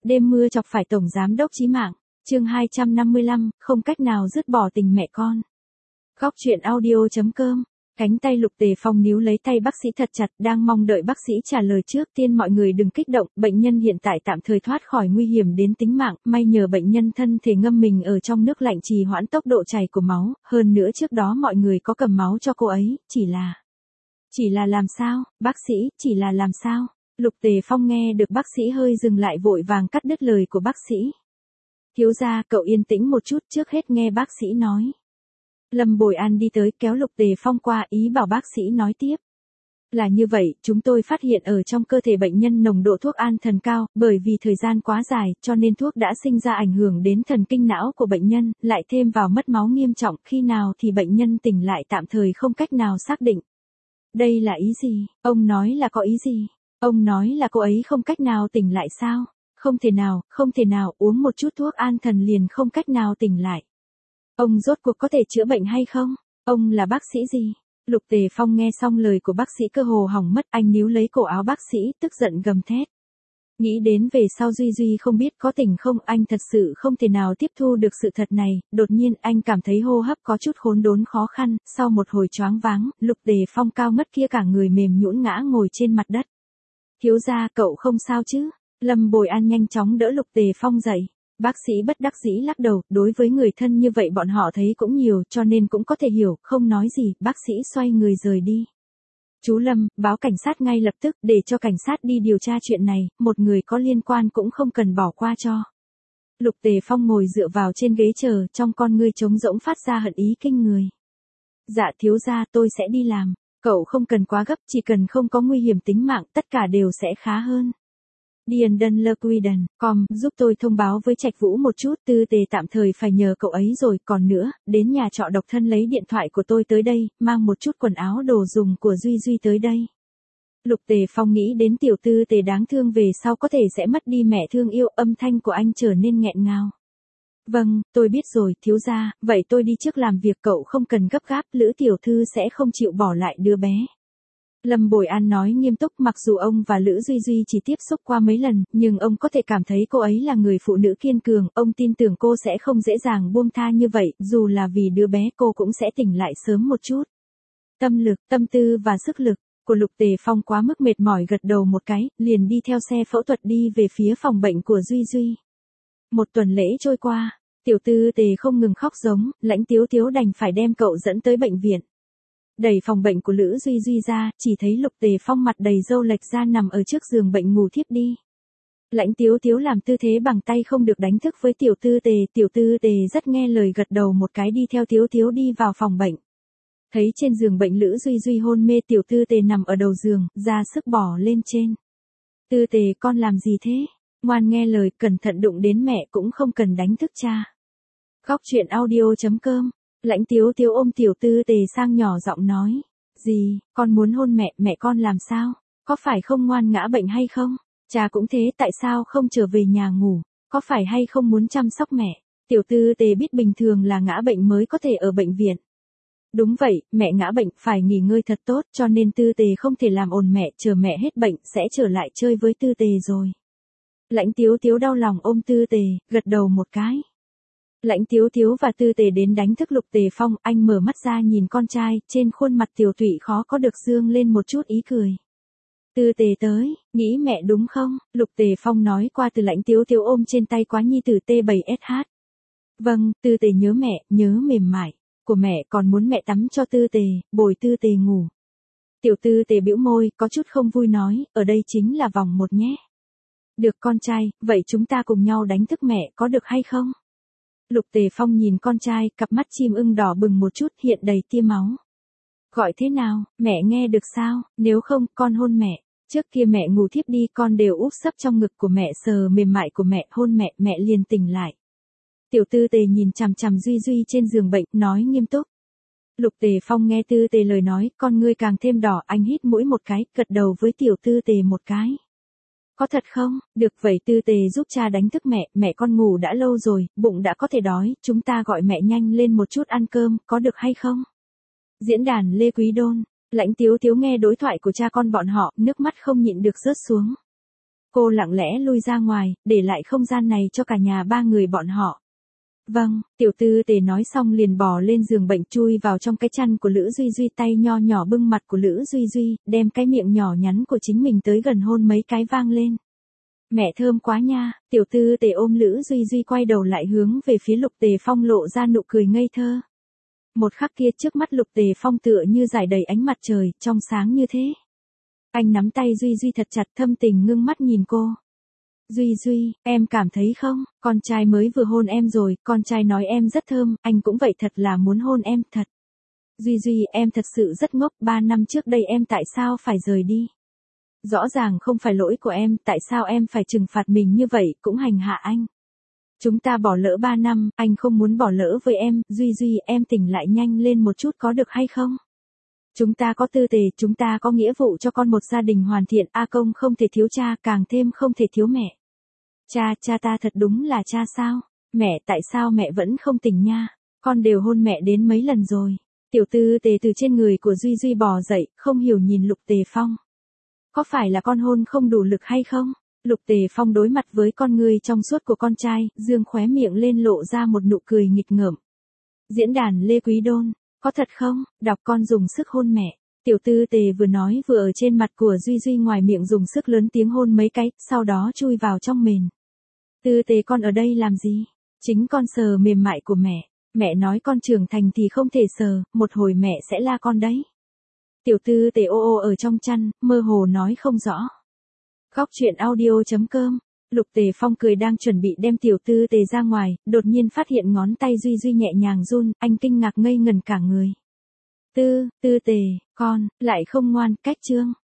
Đêm mưa chọc phải tổng giám đốc chí mạng. Chương 255, không cách nào dứt bỏ tình mẹ con. Góc truyện audio.com. Cánh tay Lục Tề Phong níu lấy tay bác sĩ thật chặt, đang mong đợi bác sĩ trả lời trước tiên. Mọi người đừng kích động, bệnh nhân hiện tại tạm thời thoát khỏi nguy hiểm đến tính mạng, may nhờ bệnh nhân thân thể ngâm mình ở trong nước lạnh trì hoãn tốc độ chảy của máu, hơn nữa trước đó mọi người có cầm máu cho cô ấy, chỉ là làm sao, bác sĩ, chỉ là làm sao? Lục Tề Phong nghe được bác sĩ hơi dừng lại vội vàng cắt đứt lời của bác sĩ. Thiếu gia, cậu yên tĩnh một chút, trước hết nghe bác sĩ nói. Lâm Bồi An đi tới kéo Lục Tề Phong qua, ý bảo bác sĩ nói tiếp. Là như vậy, chúng tôi phát hiện ở trong cơ thể bệnh nhân nồng độ thuốc an thần cao, bởi vì thời gian quá dài, cho nên thuốc đã sinh ra ảnh hưởng đến thần kinh não của bệnh nhân, lại thêm vào mất máu nghiêm trọng, khi nào thì bệnh nhân tỉnh lại tạm thời không cách nào xác định. Đây là ý gì? Ông nói là có ý gì? Ông nói là cô ấy không cách nào tỉnh lại sao? Không thể nào, uống một chút thuốc an thần liền không cách nào tỉnh lại. Ông rốt cuộc có thể chữa bệnh hay không? Ông là bác sĩ gì? Lục Tề Phong nghe xong lời của bác sĩ cơ hồ hỏng mất, anh níu lấy cổ áo bác sĩ, tức giận gầm thét. Nghĩ đến về sau Duy không biết có tỉnh không, anh thật sự không thể nào tiếp thu được sự thật này, đột nhiên anh cảm thấy hô hấp có chút khốn đốn khó khăn, sau một hồi choáng váng, Lục Tề Phong cao ngất kia cả người mềm nhũn ngã ngồi trên mặt đất. Thiếu gia, cậu không sao chứ? Lâm Bồi An nhanh chóng đỡ Lục Tề Phong dậy. Bác sĩ bất đắc dĩ lắc đầu, đối với người thân như vậy bọn họ thấy cũng nhiều, cho nên cũng có thể hiểu, không nói gì, bác sĩ xoay người rời đi. Chú Lâm, báo cảnh sát ngay lập tức, để cho cảnh sát đi điều tra chuyện này, một người có liên quan cũng không cần bỏ qua cho. Lục Tề Phong ngồi dựa vào trên ghế chờ, trong con ngươi trống rỗng phát ra hận ý kinh người. Dạ thiếu gia, tôi sẽ đi làm. Cậu không cần quá gấp, chỉ cần không có nguy hiểm tính mạng, tất cả đều sẽ khá hơn. Diandenlequiden.com, giúp tôi thông báo với Trạch Vũ một chút, Tư Tề tạm thời phải nhờ cậu ấy rồi, còn nữa, đến nhà trọ độc thân lấy điện thoại của tôi tới đây, mang một chút quần áo đồ dùng của Duy tới đây. Lục Tề Phong nghĩ đến tiểu Tư Tề đáng thương về sau có thể sẽ mất đi mẹ thương yêu, âm thanh của anh trở nên nghẹn ngào. Vâng, tôi biết rồi, thiếu gia, vậy tôi đi trước làm việc, cậu không cần gấp gáp, Lữ tiểu thư sẽ không chịu bỏ lại đứa bé. Lâm Bồi An nói nghiêm túc, mặc dù ông và Lữ Duy chỉ tiếp xúc qua mấy lần, nhưng ông có thể cảm thấy cô ấy là người phụ nữ kiên cường, ông tin tưởng cô sẽ không dễ dàng buông tha như vậy, dù là vì đứa bé cô cũng sẽ tỉnh lại sớm một chút. Tâm lực, tâm tư và sức lực của Lục Tề Phong quá mức mệt mỏi, gật đầu một cái, liền đi theo xe phẫu thuật đi về phía phòng bệnh của Duy. Một tuần lễ trôi qua, tiểu Tư Tề không ngừng khóc giống, Lãnh Tiếu đành phải đem cậu dẫn tới bệnh viện. Đẩy phòng bệnh của Lữ Duy ra, chỉ thấy Lục Tề Phong mặt đầy râu lệch ra nằm ở trước giường bệnh ngủ thiếp đi. Lãnh Tiếu làm tư thế bằng tay không được đánh thức với tiểu Tư Tề rất nghe lời gật đầu một cái đi theo Tiếu đi vào phòng bệnh. Thấy trên giường bệnh Lữ Duy hôn mê, tiểu Tư Tề nằm ở đầu giường, ra sức bỏ lên trên. Tư Tề, con làm gì thế? Ngoan nghe lời, cẩn thận đụng đến mẹ cũng không cần đánh thức cha. Góc truyện audio.com. Lãnh Tiếu ôm tiểu Tư Tề sang nhỏ giọng nói. Gì, con muốn hôn mẹ con làm sao? Có phải không ngoan ngã bệnh hay không? Cha cũng thế, tại sao không trở về nhà ngủ? Có phải hay không muốn chăm sóc mẹ? Tiểu Tư Tề biết bình thường là ngã bệnh mới có thể ở bệnh viện. Đúng vậy, mẹ ngã bệnh phải nghỉ ngơi thật tốt, cho nên Tư Tề không thể làm ồn mẹ, chờ mẹ hết bệnh sẽ trở lại chơi với Tư Tề rồi. Lãnh Tiếu đau lòng ôm Tư Tề, gật đầu một cái. Lãnh Tiếu và Tư Tề đến đánh thức Lục Tề Phong, anh mở mắt ra nhìn con trai, trên khuôn mặt tiểu tụy khó có được dương lên một chút ý cười. Tư Tề tới, nghĩ mẹ đúng không? Lục Tề Phong nói qua từ Lãnh Tiếu ôm trên tay quá nhi tử T7SH. Vâng, Tư Tề nhớ mẹ, nhớ mềm mại của mẹ, còn muốn mẹ tắm cho Tư Tề, bồi Tư Tề ngủ. Tiểu Tư Tề bĩu môi, có chút không vui nói, ở đây chính là vòng một nhé. Được con trai, vậy chúng ta cùng nhau đánh thức mẹ có được hay không? Lục Tề Phong nhìn con trai, cặp mắt chim ưng đỏ bừng một chút, hiện đầy tia máu. Gọi thế nào, mẹ nghe được sao, nếu không, con hôn mẹ. Trước kia mẹ ngủ thiếp đi, con đều úp sấp trong ngực của mẹ, sờ mềm mại của mẹ, hôn mẹ liền tỉnh lại. Tiểu Tư Tề nhìn chằm Duy trên giường bệnh, nói nghiêm túc. Lục Tề Phong nghe Tư Tề lời nói, con ngươi càng thêm đỏ, anh hít mũi một cái, gật đầu với tiểu Tư Tề một cái. Có thật không? Được vậy Tư Tề giúp cha đánh thức mẹ con ngủ đã lâu rồi, bụng đã có thể đói, chúng ta gọi mẹ nhanh lên một chút ăn cơm, có được hay không? Diễn đàn Lê Quý Đôn, Lãnh Tiếu nghe đối thoại của cha con bọn họ, nước mắt không nhịn được rớt xuống. Cô lặng lẽ lui ra ngoài, để lại không gian này cho cả nhà ba người bọn họ. Vâng, tiểu tư tề nói xong liền bò lên giường bệnh chui vào trong cái chăn của Lữ Duy Duy, tay nho nhỏ bưng mặt của Lữ Duy Duy, đem cái miệng nhỏ nhắn của chính mình tới gần hôn mấy cái vang lên. Mẹ thơm quá nha, tiểu tư tề ôm Lữ Duy Duy quay đầu lại hướng về phía Lục Tề Phong lộ ra nụ cười ngây thơ. Một khắc kia trước mắt Lục Tề Phong tựa như rải đầy ánh mặt trời, trong sáng như thế. Anh nắm tay Duy Duy thật chặt, thâm tình ngưng mắt nhìn cô. Duy Duy, em cảm thấy không, con trai mới vừa hôn em rồi, con trai nói em rất thơm, anh cũng vậy, thật là muốn hôn em, thật. Duy Duy, em thật sự rất ngốc, 3 năm trước đây em tại sao phải rời đi? Rõ ràng không phải lỗi của em, tại sao em phải trừng phạt mình như vậy, cũng hành hạ anh. Chúng ta bỏ lỡ 3 năm, anh không muốn bỏ lỡ với em, Duy Duy, em tỉnh lại nhanh lên một chút có được hay không? Chúng ta có tư tề, chúng ta có nghĩa vụ cho con một gia đình hoàn thiện, A Công không thể thiếu cha, càng thêm không thể thiếu mẹ. Cha ta thật đúng là cha sao? Mẹ, tại sao mẹ vẫn không tỉnh nha? Con đều hôn mẹ đến mấy lần rồi. Tiểu tư tề từ trên người của Duy Duy bò dậy, không hiểu nhìn Lục Tề Phong. Có phải là con hôn không đủ lực hay không? Lục Tề Phong đối mặt với con người trong suốt của con trai, dương khóe miệng lên lộ ra một nụ cười nghịch ngợm. Diễn đàn Lê Quý Đôn, có thật không? Đọc con dùng sức hôn mẹ. Tiểu tư tề vừa nói vừa ở trên mặt của Duy Duy ngoài miệng dùng sức lớn tiếng hôn mấy cái, sau đó chui vào trong mền. Tư tề con ở đây làm gì? Chính con sờ mềm mại của mẹ. Mẹ nói con trưởng thành thì không thể sờ, một hồi mẹ sẽ la con đấy. Tiểu tư tề ô ô ở trong chăn, mơ hồ nói không rõ. Góc truyện audio.com. Lục Tề Phong cười đang chuẩn bị đem tiểu tư tề ra ngoài, đột nhiên phát hiện ngón tay Duy Duy nhẹ nhàng run, anh kinh ngạc ngây ngần cả người. Tư tề, con, lại không ngoan, cách chương.